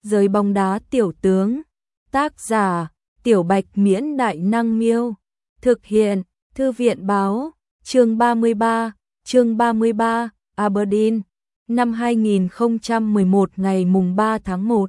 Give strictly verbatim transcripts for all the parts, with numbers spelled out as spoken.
Giới bóng đá tiểu tướng. Tác giả: Tiểu Bạch Miễn Đại Năng Miêu. Thực hiện: Thư viện Báo. Chương ba mươi ba. Chương ba mươi ba. Aberdeen. Năm hai nghìn không trăm mười một, ngày mùng ba tháng một.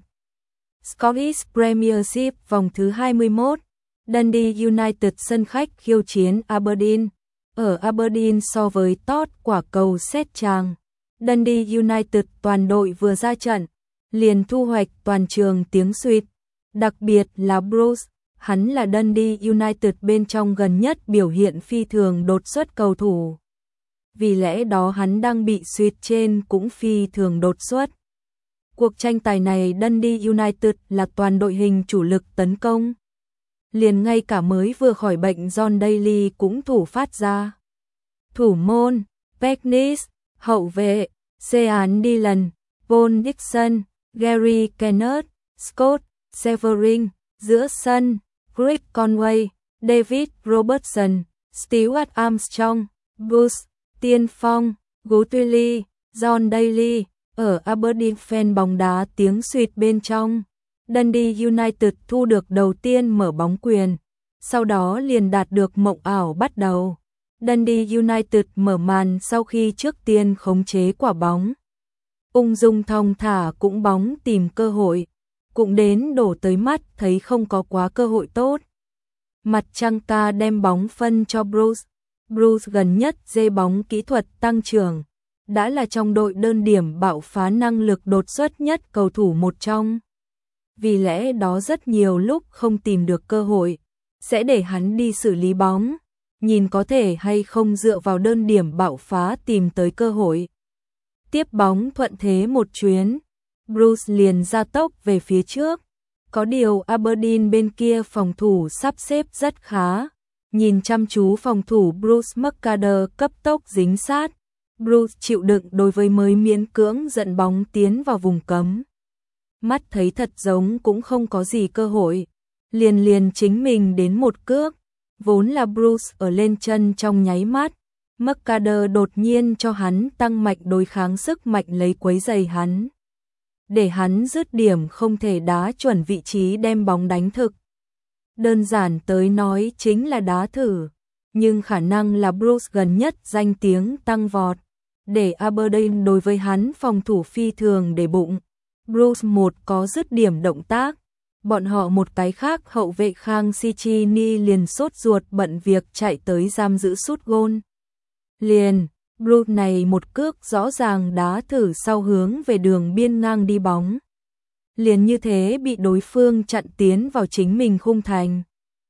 Scottish Premiership vòng thứ hai mươi mốt. Dundee United sân khách khiêu chiến Aberdeen. Ở Aberdeen so với Todd quả cầu sét tràng. Dundee United toàn đội vừa ra trận, liền thu hoạch toàn trường tiếng suýt. Đặc biệt là Bruce, hắn là Dundee United bên trong gần nhất biểu hiện phi thường đột xuất cầu thủ. Vì lẽ đó hắn đang bị suýt trên cũng phi thường đột xuất. Cuộc tranh tài này Dundee United là toàn đội hình chủ lực tấn công. Liền ngay cả mới vừa khỏi bệnh John Daly cũng thủ phát ra. Thủ môn, Peknis, hậu vệ, Sean Dillon, Paul Dixon, Gary Kenneth, Scott Severin, giữa sân, Greg Conway, David Robertson, Stuart Armstrong, Bruce, Tiên Phong, Guthrie, John Daly. Ở Aberdeen fan bóng đá tiếng suýt bên trong. Dundee United thu được đầu tiên mở bóng quyền, sau đó liền đạt được mộng ảo bắt đầu. Dundee United mở màn sau khi trước tiên khống chế quả bóng. Ung dung thong thả cũng bóng tìm cơ hội, cũng đến đổ tới mắt thấy không có quá cơ hội tốt. Mặt trăng ca đem bóng phân cho Bruce. Bruce gần nhất dê bóng kỹ thuật tăng trưởng, đã là trong đội đơn điểm bạo phá năng lực đột xuất nhất cầu thủ một trong. Vì lẽ đó rất nhiều lúc không tìm được cơ hội, sẽ để hắn đi xử lý bóng, nhìn có thể hay không dựa vào đơn điểm bạo phá tìm tới cơ hội. Tiếp bóng thuận thế một chuyến, Bruce liền ra tốc về phía trước. Có điều Aberdeen bên kia phòng thủ sắp xếp rất khá. Nhìn chăm chú phòng thủ Bruce McAdoo cấp tốc dính sát. Bruce chịu đựng đối với mới miễn cưỡng dẫn bóng tiến vào vùng cấm. Mắt thấy thật giống cũng không có gì cơ hội. Liền liền chính mình đến một cước. Vốn là Bruce ở lên chân trong nháy mắt. McAdoo đột nhiên cho hắn tăng mạnh đối kháng sức mạnh lấy quấy giày hắn. Để hắn dứt điểm không thể đá chuẩn vị trí đem bóng đánh thực. Đơn giản tới nói chính là đá thử. Nhưng khả năng là Bruce gần nhất danh tiếng tăng vọt. Để Aberdeen đối với hắn phòng thủ phi thường để bụng. Bruce một có dứt điểm động tác. Bọn họ một cái khác hậu vệ Khang Sichini liền sốt ruột bận việc chạy tới giam giữ sút gôn. Liền, Bruce này một cước rõ ràng đá thử sau hướng về đường biên ngang đi bóng. Liền như thế bị đối phương chặn tiến vào chính mình khung thành.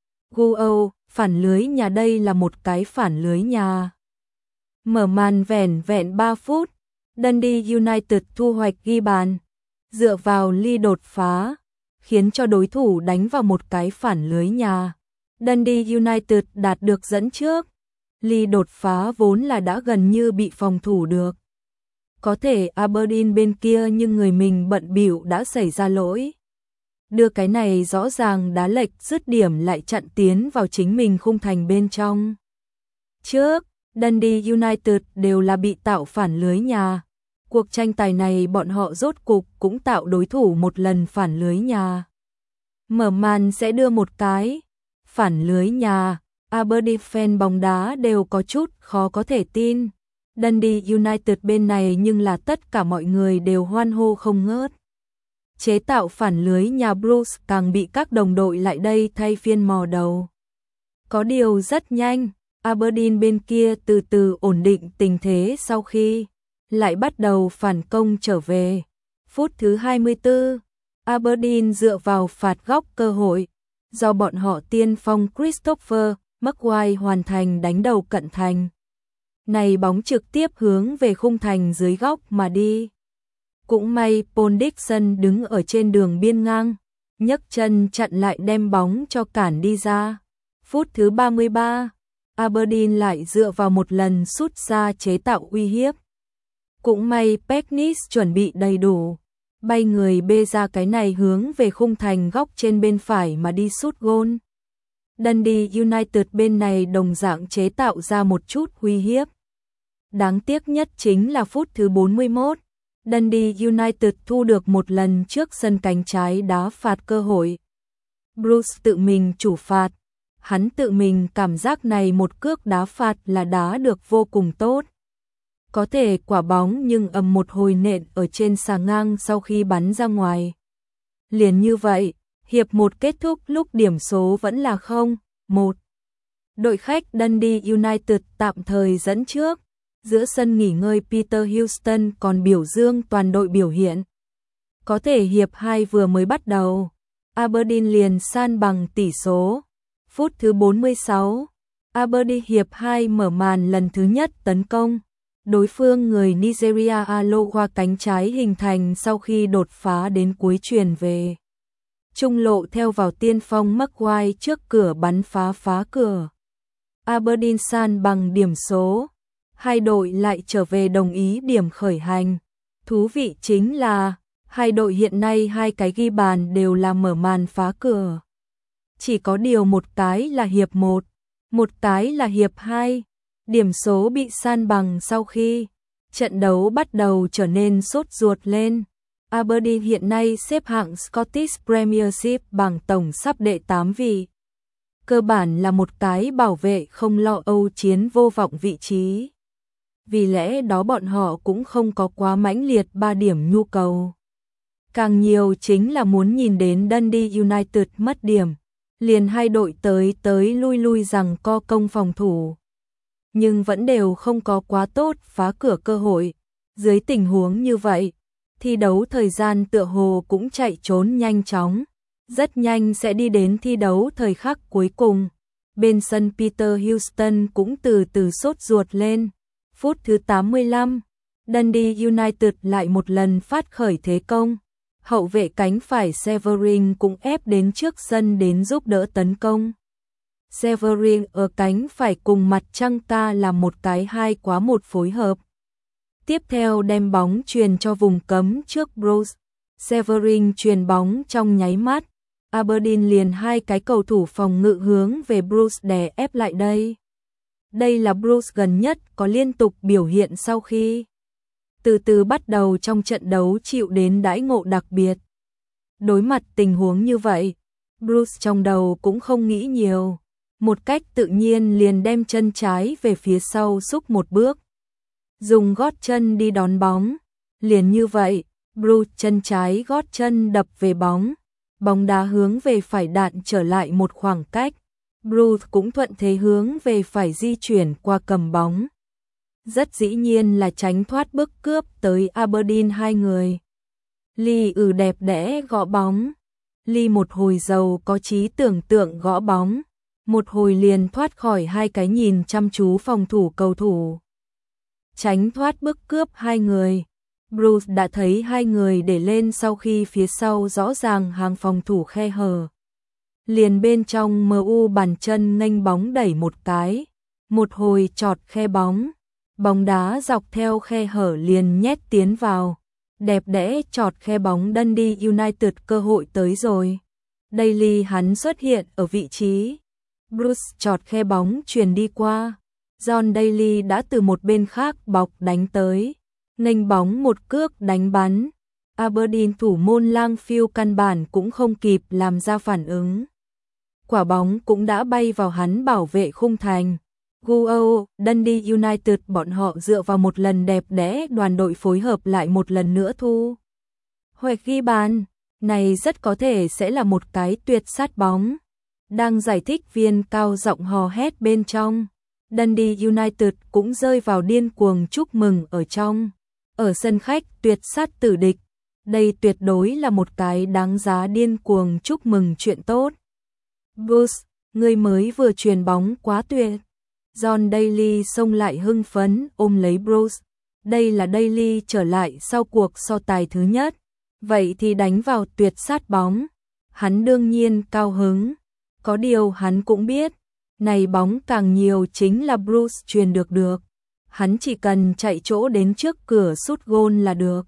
Guo, phản lưới nhà, đây là một cái phản lưới nhà. Mở màn vẻn vẹn ba phút, Dundee United thu hoạch ghi bàn. Dựa vào ly đột phá, khiến cho đối thủ đánh vào một cái phản lưới nhà. Dundee United đạt được dẫn trước. Ly đột phá vốn là đã gần như bị phòng thủ được. Có thể Aberdeen bên kia nhưng người mình bận bịu đã xảy ra lỗi. Đưa cái này rõ ràng đá lệch dứt điểm lại chặn tiến vào chính mình khung thành bên trong. Trước, Dundee United đều là bị tạo phản lưới nhà. Cuộc tranh tài này bọn họ rốt cục cũng tạo đối thủ một lần phản lưới nhà. Mở màn sẽ đưa một cái phản lưới nhà. Aberdeen fan bóng đá đều có chút khó có thể tin. Dundee United bên này nhưng là tất cả mọi người đều hoan hô không ngớt. Chế tạo phản lưới nhà Bruce càng bị các đồng đội lại đây thay phiên mò đầu. Có điều rất nhanh, Aberdeen bên kia từ từ ổn định tình thế sau khi lại bắt đầu phản công trở về. Phút thứ hai mươi tư, Aberdeen dựa vào phạt góc cơ hội, do bọn họ tiên phong Christopher Maguire hoàn thành đánh đầu cận thành. Này bóng trực tiếp hướng về khung thành dưới góc mà đi. Cũng may Paul Dixon đứng ở trên đường biên ngang, nhấc chân chặn lại đem bóng cho cản đi ra. Phút thứ ba mươi ba, Aberdeen lại dựa vào một lần sút xa chế tạo uy hiếp. Cũng may Peknis chuẩn bị đầy đủ, bay người bê ra cái này hướng về khung thành góc trên bên phải mà đi sút gôn. Dundee United bên này đồng dạng chế tạo ra một chút uy hiếp. Đáng tiếc nhất chính là phút thứ bốn mươi mốt, Dundee United thu được một lần trước sân cánh trái đá phạt cơ hội. Bruce tự mình chủ phạt. Hắn tự mình cảm giác này một cước đá phạt là đá được vô cùng tốt. Có thể quả bóng nhưng ầm một hồi nện ở trên xà ngang sau khi bắn ra ngoài. Liền như vậy, hiệp một kết thúc lúc điểm số vẫn là không một. Đội khách Dundee United tạm thời dẫn trước. Giữa sân nghỉ ngơi Peter Houston còn biểu dương toàn đội biểu hiện. Có thể hiệp hai vừa mới bắt đầu, Aberdeen liền san bằng tỷ số. Phút thứ bốn mươi sáu, Aberdeen hiệp hai mở màn lần thứ nhất tấn công. Đối phương người Nigeria alo qua cánh trái hình thành sau khi đột phá đến cuối chuyền về. Trung lộ theo vào tiên phong Maguire trước cửa bắn phá phá cửa. Aberdeen san bằng điểm số. Hai đội lại trở về đồng ý điểm khởi hành. Thú vị chính là, hai đội hiện nay hai cái ghi bàn đều là mở màn phá cửa. Chỉ có điều một cái là hiệp một, một cái là hiệp hai. Điểm số bị san bằng sau khi trận đấu bắt đầu trở nên sốt ruột lên. Aberdeen hiện nay xếp hạng Scottish Premiership bảng tổng sắp đệ tám vị. Cơ bản là một cái bảo vệ không lo âu chiến vô vọng vị trí. Vì lẽ đó bọn họ cũng không có quá mãnh liệt ba điểm nhu cầu. Càng nhiều chính là muốn nhìn đến Dundee United mất điểm. Liền hai đội tới tới lui lui rằng co công phòng thủ. Nhưng vẫn đều không có quá tốt phá cửa cơ hội. Dưới tình huống như vậy, thi đấu thời gian tựa hồ cũng chạy trốn nhanh chóng. Rất nhanh sẽ đi đến thi đấu thời khắc cuối cùng. Bên sân Peter Houston cũng từ từ sốt ruột lên. Phút thứ tám mươi lăm, Dundee United lại một lần phát khởi thế công. Hậu vệ cánh phải Severin cũng ép đến trước sân đến giúp đỡ tấn công. Severin ở cánh phải cùng mặt trăng ta làm một cái hai quá một phối hợp. Tiếp theo đem bóng truyền cho vùng cấm trước Bruce. Severin truyền bóng trong nháy mắt. Aberdeen liền hai cái cầu thủ phòng ngự hướng về Bruce đè ép lại đây. Đây là Bruce gần nhất có liên tục biểu hiện sau khi từ từ bắt đầu trong trận đấu chịu đến đãi ngộ đặc biệt. Đối mặt tình huống như vậy, Bruce trong đầu cũng không nghĩ nhiều. Một cách tự nhiên liền đem chân trái về phía sau xúc một bước. Dùng gót chân đi đón bóng. Liền như vậy, Bruce chân trái gót chân đập về bóng. Bóng đá hướng về phải đạn trở lại một khoảng cách. Bruce cũng thuận thế hướng về phải di chuyển qua cầm bóng. Rất dĩ nhiên là tránh thoát bức cướp tới Aberdeen hai người. Lee ừ đẹp đẽ gõ bóng. Lee một hồi giàu có trí tưởng tượng gõ bóng. Một hồi liền thoát khỏi hai cái nhìn chăm chú phòng thủ cầu thủ. Tránh thoát bức cướp hai người. Bruce đã thấy hai người để lên sau khi phía sau rõ ràng hàng phòng thủ khe hở. Liền bên trong em u bàn chân nghênh bóng đẩy một cái. Một hồi chọt khe bóng. Bóng đá dọc theo khe hở liền nhét tiến vào. Đẹp đẽ chọt khe bóng Dundee United cơ hội tới rồi. Daly hắn xuất hiện ở vị trí. Bruce chọt khe bóng truyền đi qua. John Daly đã từ một bên khác bọc đánh tới. Nghênh bóng một cước đánh bắn. Aberdeen thủ môn Langfield căn bản cũng không kịp làm ra phản ứng. Quả bóng cũng đã bay vào hắn bảo vệ khung thành. Guo, Dundee United bọn họ dựa vào một lần đẹp đẽ đoàn đội phối hợp lại một lần nữa thu. Hoạch ghi bàn, này rất có thể sẽ là một cái tuyệt sát bóng. Đang giải thích viên cao giọng hò hét bên trong. Dundee United cũng rơi vào điên cuồng chúc mừng ở trong. Ở sân khách tuyệt sát tử địch. Đây tuyệt đối là một cái đáng giá điên cuồng chúc mừng chuyện tốt. Bruce, người mới vừa truyền bóng quá tuyệt. John Daly xông lại hưng phấn ôm lấy Bruce. Đây là Daly trở lại sau cuộc so tài thứ nhất. Vậy thì đánh vào tuyệt sát bóng. Hắn đương nhiên cao hứng. Có điều hắn cũng biết. Này bóng càng nhiều chính là Bruce truyền được được. Hắn chỉ cần chạy chỗ đến trước cửa sút gôn là được.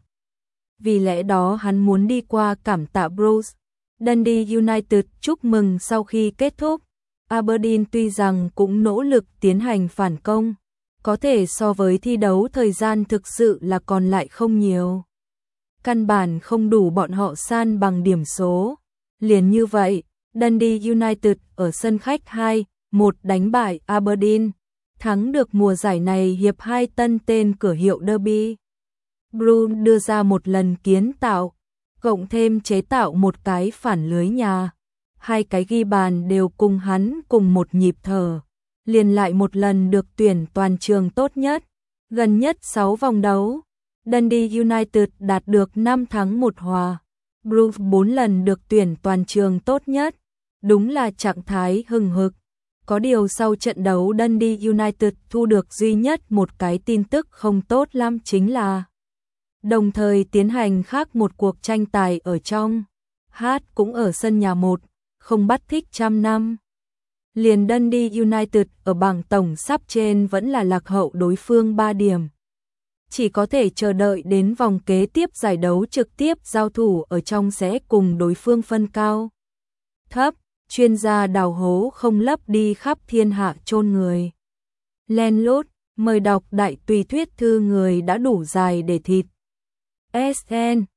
Vì lẽ đó hắn muốn đi qua cảm tạ Bruce. Dundee United chúc mừng sau khi kết thúc. Aberdeen tuy rằng cũng nỗ lực tiến hành phản công. Có thể so với thi đấu thời gian thực sự là còn lại không nhiều. căn bản không đủ bọn họ san bằng điểm số. Liền như vậy, Dundee United ở sân khách hai một đánh bại Aberdeen, thắng được mùa giải này hiệp hai tân tên cửa hiệu derby. Bruce đưa ra một lần kiến tạo, cộng thêm chế tạo một cái phản lưới nhà. Hai cái ghi bàn đều cùng hắn cùng một nhịp thở, liền lại một lần được tuyển toàn trường tốt nhất. Gần nhất sáu vòng đấu, Dundee United đạt được năm thắng một hòa. Bruce bốn lần được tuyển toàn trường tốt nhất. Đúng là trạng thái hừng hực. Có điều sau trận đấu Dundee United thu được duy nhất một cái tin tức không tốt lắm, chính là đồng thời tiến hành khác một cuộc tranh tài ở trong hát cũng ở sân nhà một, không bắt thích trăm năm. Liền Dundee United ở bảng tổng sắp trên vẫn là lạc hậu đối phương ba điểm. Chỉ có thể chờ đợi đến vòng kế tiếp giải đấu trực tiếp giao thủ ở trong sẽ cùng đối phương phân cao thấp, chuyên gia đào hố không lấp đi khắp thiên hạ chôn người. Len lút, mời đọc đại tùy thuyết thư người đã đủ dài để thịt. ét en